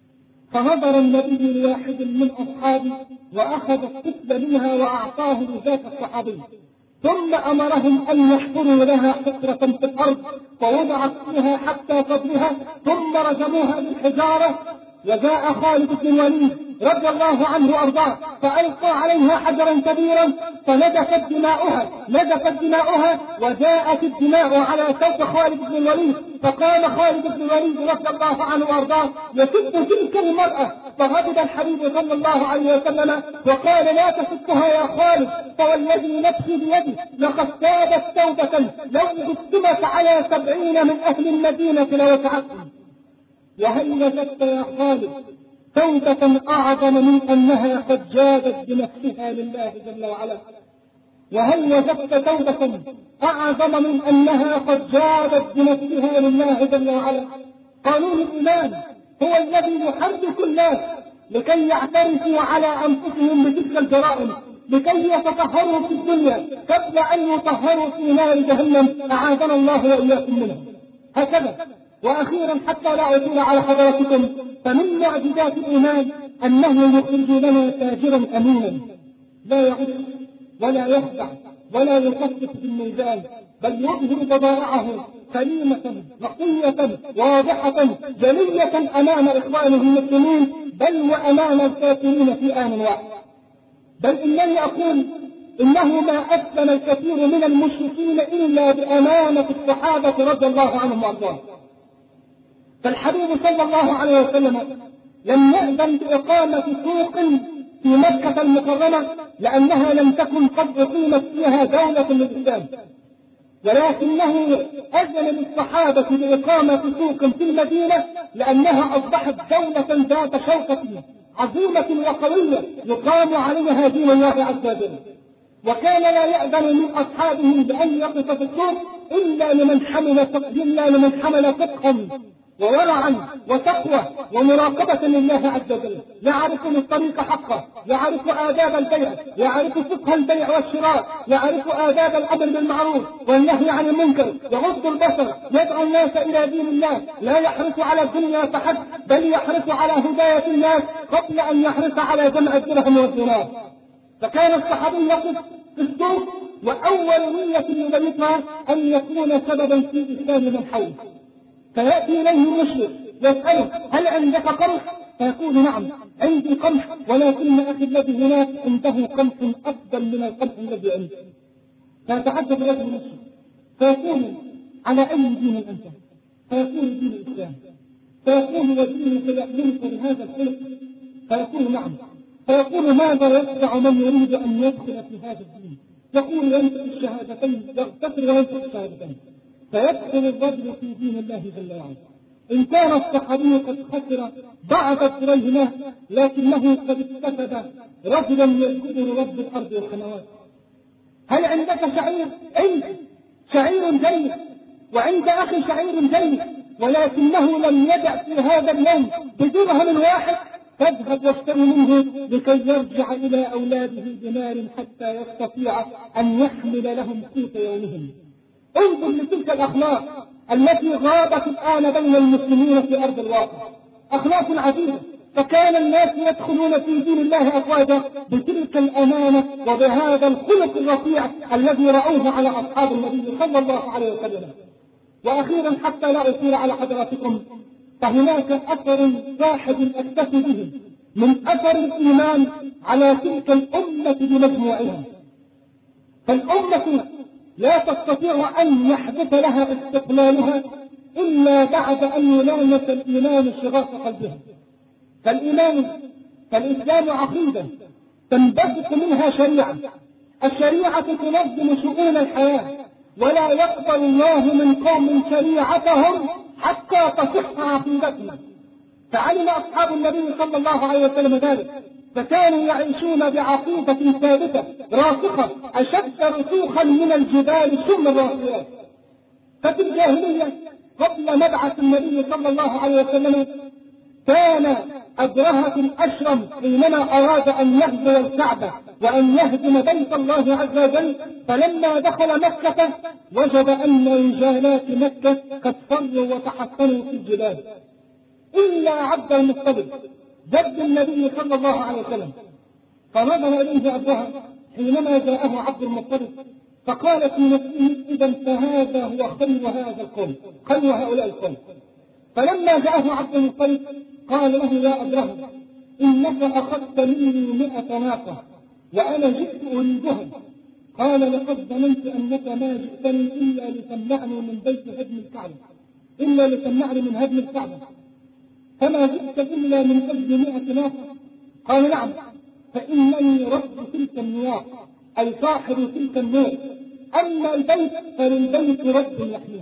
فنظر النبي لواحد من أصحابه وأخذ الطفل منها وأعطاه لذاك الصحابي، ثم أمرهم أن يحفروا لها حفرة في الأرض فوضعت فيها حتى صدرها ثم رجموها بالحجارة. وجاء خالد بن الوليد رضي الله عنه وأرضاه فألقى عليها حجرا كبيرا فنزفت دماؤها نزفت دماؤها وجاءت الدماء على صوت خالد بن الوليد، فقام خالد بن الوليد رضي الله عنه وأرضاه يسب تلك المرأة، فغضب الحبيب صلى الله عليه وسلم وقال: لا تسبها يا خالد، فوالذي نفسي بيده لقد تابت توبة لو قسمت على سبعين من أهل المدينة لوسعتهم. وهل وجدت يا خالد توبة أعظم من أنها قد جادت بنفسها لله جل وعلا؟ وهل وجدت توبة أعظم من أنها قد جادت بنفسها لله جل وعلا؟ قانون الإيمان هو الذي يحرك الناس لكي يعترفوا على أنفسهم بتلك الجرائم، لكي يتطهروا في الدنيا قبل أن يطهروا في نار جهنم، أعاذنا الله وإياكم منها. هكذا. وأخيرا حتى لا أطيل على حضراتكم، فمن معجزات الإيمان أنه يخرج لنا تاجرا أمينا لا يغش ولا يخدع ولا يخفف بالميزان، بل يظهر بضائعه سليمة نقية واضحة جلية أمام إخوانه المسلمين بل وأمام الكافرين في آن واحد. بل إنني أقول إنه ما أسلم الكثير من المشركين إلا بأمانة الصحابة رضي الله عنهم وأرضاهم. فالحبيب صلى الله عليه وسلم لم يأذن بإقامة سوق في مكة المكرمة لأنها لم تكن قد أقيمت فيها دولة للإسلام، ولكنه أذن للصحابة بإقامة سوق في المدينة لأنها أصبحت دولة ذات شوكة عظيمة وقوية يقام عليها دين الله عز وجل. وكان لا يأذن من أصحابه بأن يقف في السوق إلا لمن حمل إلا لمن حمل فقها وورعا وتقوى ومراقبة لله عز وجل، يعرفون الطريق حقه، يعرف آداب البيع، يعرف فقه البيع والشراء، يعرف آداب الأمر بالمعروف والنهي عن المنكر، يغض البصر، يدعو الناس إلى دين الله، لا يحرص على الدنيا فحسب، بل يحرص على هداية الناس قبل أن يحرص على جمع الدرهم والدينار. فكان الصحابي يقف في السوق وأول نية يبيتها أن يكون سببا في إسلام من حوله، فيأتي إليه المشرك يسأله هل عندك قمح؟ فيقول نعم عندي قمح، ولكن أخي الذي هناك عنده قمح أفضل من القمح الذي عندي. فيتعجب له المشرك فيقول على أي دين أنت؟ فيقول دين الإسلام. فيقول ودينك يحملك بهذا الخلق؟ فيقول نعم. فيقول ماذا يصنع من يريد أن يدخل في هذا الدين؟ يقول ينطق الشهادتين، يغتفر وينطق الشهادتين، فيدخل الرجل في دين الله جل وعلا. إن كان الصحابي قد خسر بعض الدرهم لكنه قد اكتسب رجلا يذكر رب الأرض والسماوات. هل عندك شعير؟ عندي شعير جيد، وعند أخي شعير جيد، ولكنه لم يدع في هذا اليوم بدرهم واحد، فاذهب واشتري منه لكي يرجع إلى أولاده بمال حتى يستطيع أن يحمل لهم قوت يومهم. انظر لتلك الأخلاق التي غابت الآن بين المسلمين في أرض الواقع، أخلاق عجيبة. فكان الناس يدخلون في دين الله أفواجا بتلك الأمانة وبهذا الخلق الرفيع الذي رأوه على أصحاب النبي صلى الله عليه وسلم. وأخيرا حتى لا أطيل على حضراتكم، فهناك أثر واحد أكتفي به من أثر الإيمان على تلك الأمة بمجموعها. فالأمة لا تستطيع أن يحدث لها استقلالها إلا بعد أن يلامس الإيمان شغاف قلبها. فالإيمان فالإسلام عقيدة تنبثق منها شريعة، الشريعة تنظم شؤون الحياة، ولا يقبل الله من قوم شريعتهم حتى تصح عقيدتهم. فعلم أصحاب النبي صلى الله عليه وسلم ذلك، فكانوا يعيشون بعقيدة ثابتة راسخة أشد رسوخا من الجبال ثم الراسيات. ففي الجاهلية قبل مبعث النبي صلى الله عليه وسلم كان أبرهة الأشرم حينما أراد أن يهدم الكعبة وأن يهدم بيت الله عز وجل، فلما دخل مكة وجد أن رجالات مكة قد فروا وتحصنوا في الجبال إلا عبد المطلب جد النبي صلى الله عليه وسلم. فنظر إليه أبرهة حينما جاءه عبد المطلب فقال في نفسه إذا فهذا هو خير هذا القوم، خير هؤلاء القوم. فلما جاءه عبد المطلب قال له يا أبرهة إنك أخذت مني مئة ناقة وأنا جئت أريدها. قال لقد ظننت أنك ما جئتني إلا لتمنعني من بيت هدم الكعبة، إلا لتمنعني من هدم الكعبة، فما جئت إلا من أجل مئة ناقة. قال نعم، فإنني رب تلك النواق أي صاحب تلك النور، أما البيت فللبيت رب يحميه.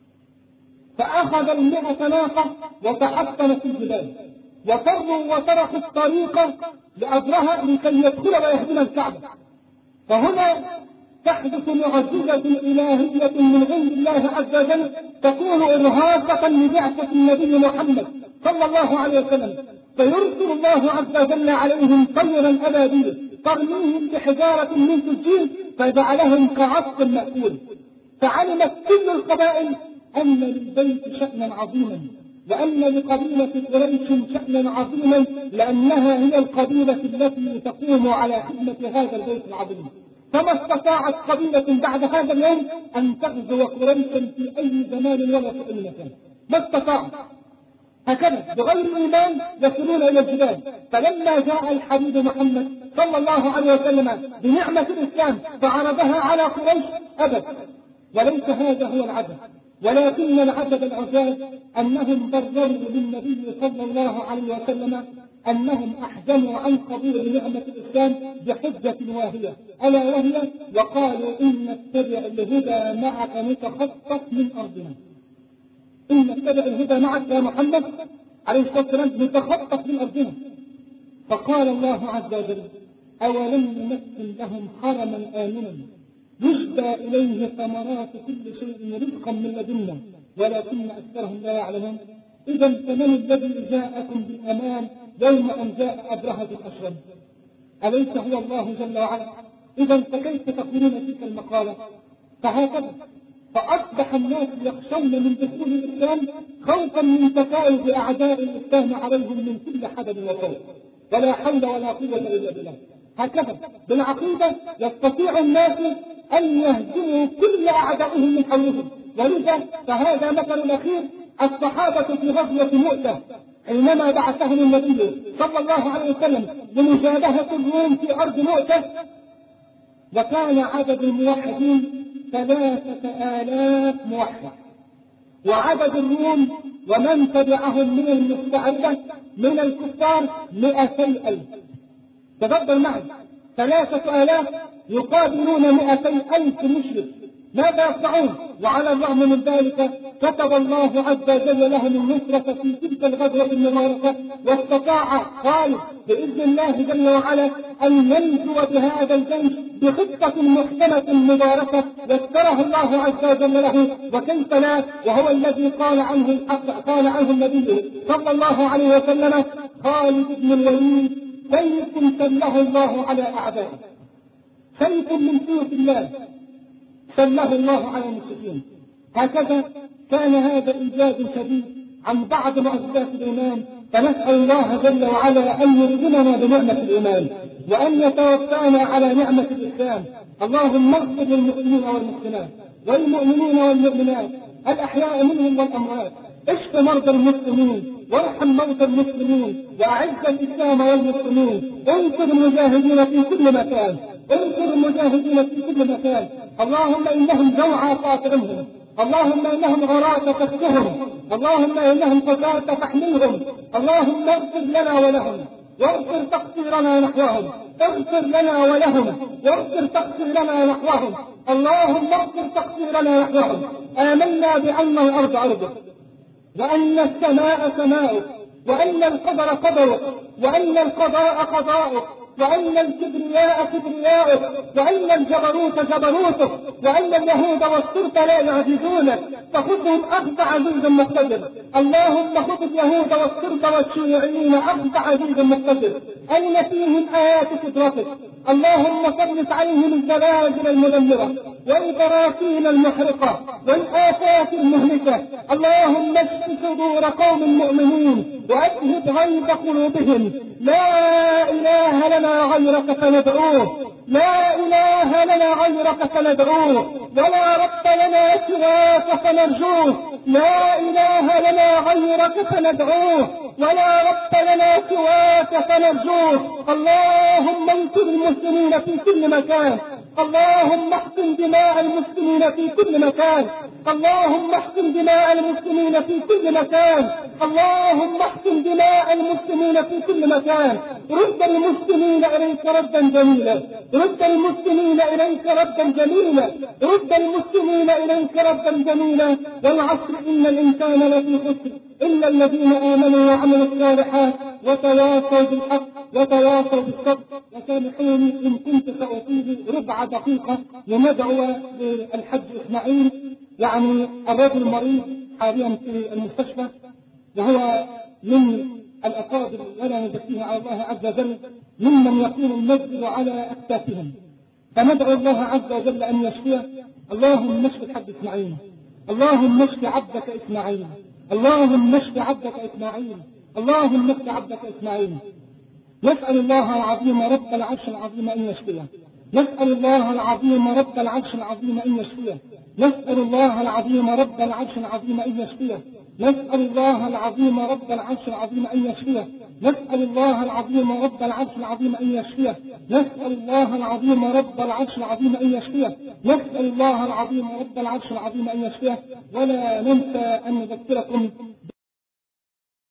فأخذ المئة ناقة وتحطم في الجبال وفروا وتركوا الطريق لأبرهة لكي يدخل ويهدم الكعبة. فهنا تحدث معجزة إلهية من عند الله عز وجل تكون إرهاصة لبعثة النبي محمد صلى الله عليه وسلم، فيرسل الله عز وجل عليهم طيرا أبابيل ترميهم بحجارة من سجيل فجعلهم كعصف مأكول. فعلمت كل القبائل أن للبيت شأنا عظيما، وأن لقبيلة قريش شأنا عظيما، لأنها هي القبيلة التي تقوم على خدمة هذا البيت العظيم. فما استطاعت قبيلة بعد هذا اليوم أن تغزو قريشا في أي زمان ولا في أي مكان، ما استطاعت. هكذا بغير إيمان يصلون إلى الجبال. فلما جاء الحبيب محمد صلى الله عليه وسلم بنعمة الإسلام فعرضها على قريش أبد. وليس هذا هو العجب، ولكن العجب العجاب أنهم برروا للنبي صلى الله عليه وسلم أنهم أحزنوا عن قبول نعمة الإسلام بحجة واهية، ألا وهي وقالوا إن نتبع الهدى معك نتخطف من أرضنا. إن نتبع الهدى معك يا محمد عليه الصلاة والسلام نتخطف من أرضنا. فقال الله عز وجل أولم نمكن لهم حرما آمنا يجبى إليه ثمرات كل شيء رزقا من لدنا ولكن أكثرهم لا يعلمون. إذا فمن الذي جاءكم بالأمان يوم أن جاء أبرهة الأشرم؟ أليس هو الله جل وعلا؟ إذا فكيف تقولون تلك المقالة؟ فهكذا فأصبح الناس يخشون من دخول الإسلام خوفا من تفاوض أعداء الإسلام عليهم من كل حدب وصوت، ولا حول ولا قوة إلا بالله. هكذا بالعقيدة يستطيع الناس أن يهزموا كل أعدائهم من حولهم. ولذا فهذا مثل الأخير الصحابة في غزوة مؤتة حينما بعثهم النبي صلى الله عليه وسلم لمجابهة الروم في أرض مؤتة، وكان عدد الموحدين ثلاثة آلاف موحد، وعدد الروم ومن تبعهم من المستعربة من الكفار مئتي ألف. تفضل معي، ثلاثة آلاف يقابلون مئتي ألف مشرك، ماذا يصنعون؟ وعلى الرغم من ذلك كتب الله عز وجل لهم النصرة في تلك الغزوة المباركة، واستطاع خالد بإذن الله جل وعلا أن ينجو بهذا الجيش بخطة محكمة مباركة يسرها الله عز وجل له، وكيف لا وهو الذي قال عنه الحق قال عنه النبي صلى الله عليه وسلم: خالد بن الوليد سيف سله الله على أعدائه، سيف من سيوف الله سله الله على المشركين. هكذا كان هذا إيجاد شديد عن بعض مؤسسات الإيمان، فنسأل الله جل وعلا أن يرزقنا بنعمة الإيمان وأن يتوفانا على نعمة الإسلام. اللهم اغفر للمسلمين والمسلمات والمؤمنين والمؤمنات الأحياء منهم والأموات، اشف مرضى المسلمين وارحم موتى المسلمين وأعز الإسلام والمسلمين، انصر المجاهدين في كل مكان، انصر المجاهدين في كل مكان. اللهم إنهم جوعى فاطعمهم، اللهم إنهم عراة فاكسهم، اللهم إنهم قتاة فاحملهم، اللهم اغفر لنا ولهم واغفر تقصيرنا نحوهم، اغفر لنا ولهم واغفر تقصيرنا نحوهم، اللهم اغفر تقصيرنا نحوهم. آمنا بأن الأرض أرضك، وأن السماء سماؤك، وأن القدر قدرك، وأن القضاء قضاؤك، وأن الكبرياء كبرياؤك، وأن الجبروت جبروتك، وأن اليهود والشرك لا يعجزونك، فخذهم أخذ عزيز مقتدر. اللهم خذ اليهود والشرك والشيوعيين أخذ عزيز مقتدر، أين فيهم آيات قدرتك. اللهم سلط عليهم الزلازل المدمرة والبراكين المحرقة والآفات المهلكة. اللهم اشف صدور قوم مؤمنين وأذهب غيظ قلوبهم. لا إله لنا غيرك فندعوه، لا إله لنا غيرك فندعوه، ولا رب لنا سواك فنرجوه، لا إله لنا غيرك فندعوه، ولا رب لنا سواك فنرجوه. اللهم انصر المسلمين في كل مكان، اللهم احقن دماء المسلمين في كل مكان، اللهم احقن دماء المسلمين في كل مكان، اللهم احقن دماء المسلمين في كل مكان. رد المسلمين إليك ردا جميلا، رد المسلمين إليك ردا جميلا، رد المسلمين إليك ردا جميلا. والعصر إن الإنسان لفي خسر إلا الذين آمنوا وعملوا الصالحات وتواصوا بالحق وتواصوا بالصبر. وسامحوني إن كنت سأطيل ربع دقيقة لندعو للحج إسماعيل، يعني الرجل المريض حاليا في المستشفى وهو من الأقادر ولا نزكيه على الله عز وجل، ممن يكون المسجد على أكتافهم، فندعو الله عز وجل أن يشفيه. اللهم اشف الحج إسماعيل، اللهم اشف عبدك إسماعيل، اللهم اشف عبدك إسماعيل، اللهم اشف عبدك إسماعيل. نسأل الله العظيم رب العرش العظيم أن يشفيه، نسأل الله العظيم رب العرش العظيم أن يشفيه، نسأل الله العظيم رب العرش العظيم أن يشفيه، نسأل الله العظيم رب العرش العظيم أن يشفيه، نسأل الله العظيم رب العرش العظيم أن يشفيه، نسأل الله العظيم رب العرش العظيم أن يشفيه، نسأل الله العظيم رب العرش العظيم أن يشفيه. ولا ننسى أن نذكركم